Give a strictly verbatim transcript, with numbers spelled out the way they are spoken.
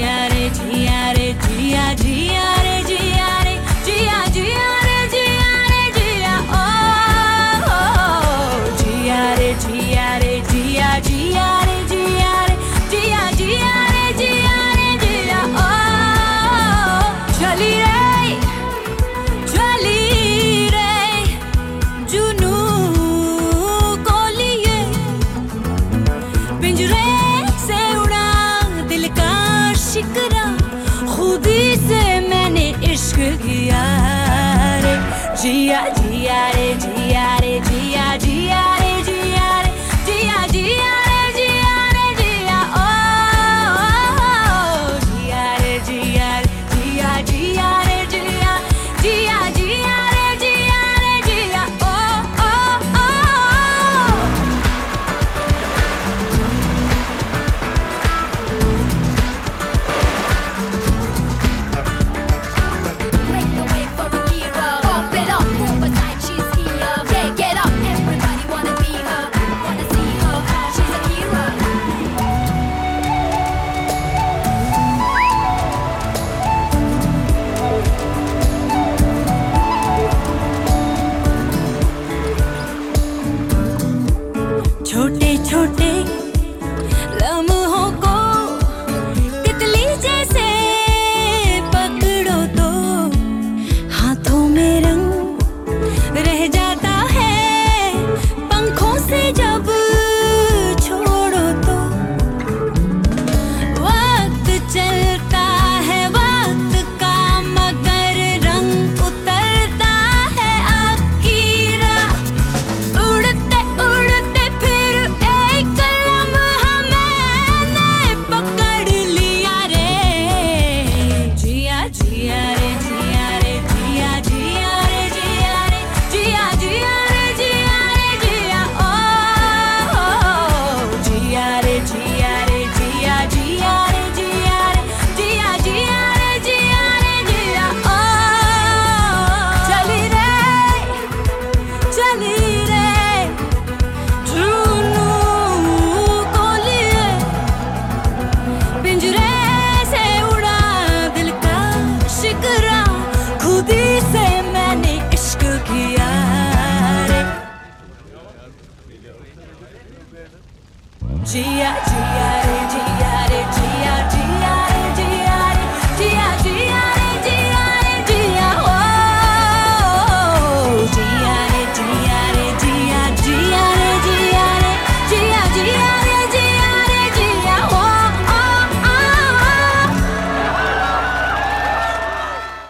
जिया रे जिया रे जिया जिया रे जिया रे जिया जिया रे जिया रे जिया ओ जिया रे जिया रे जिया जिया रे जिया रे जिया जिया रे जिया रे जिया ओ चली रे चली रे जुनू को लिए पिंजरे से उड़ा दिल का शिकरा खुदी से मैंने इश्क किया रे जिया जिया रे जिया रे जिया जिया रे जिया रे जिया जिया रे जिया रे जिया ओ जिया रे जिया जिया जिया रे जिया जिया जिया रे जिया रे जिया ओ ओ ओ Make the way for a hero. Pump it up, move aside, she's here. Yeah, get up, everybody wanna be her, wanna see her. She's a hero. छोटे छोटे लम्हों को तितली जैसे पकड़ो तो हाथों में रंग रह जाता है पंखों से जब छोड़ो तो वक्त चलता है वक्त का मगर रंग उतरता है आखिरा उड़ते उड़ते फिर एक लम्हा मैंने पकड़ लिया रे जिया जिया रे जिया रे जिया जिया रे जिया रे जिया जिया रे जिया रे जिया ओ जिया रे जिया रे जिया जिया रे जिया रे जिया जिया रे जिया रे जिया ओ चली रे चली रे जुनू को लिए पिंजरे से उड़ा दिल का शिकरा खुदी से मैंने इश्क किया रे जिया जिया रे जिया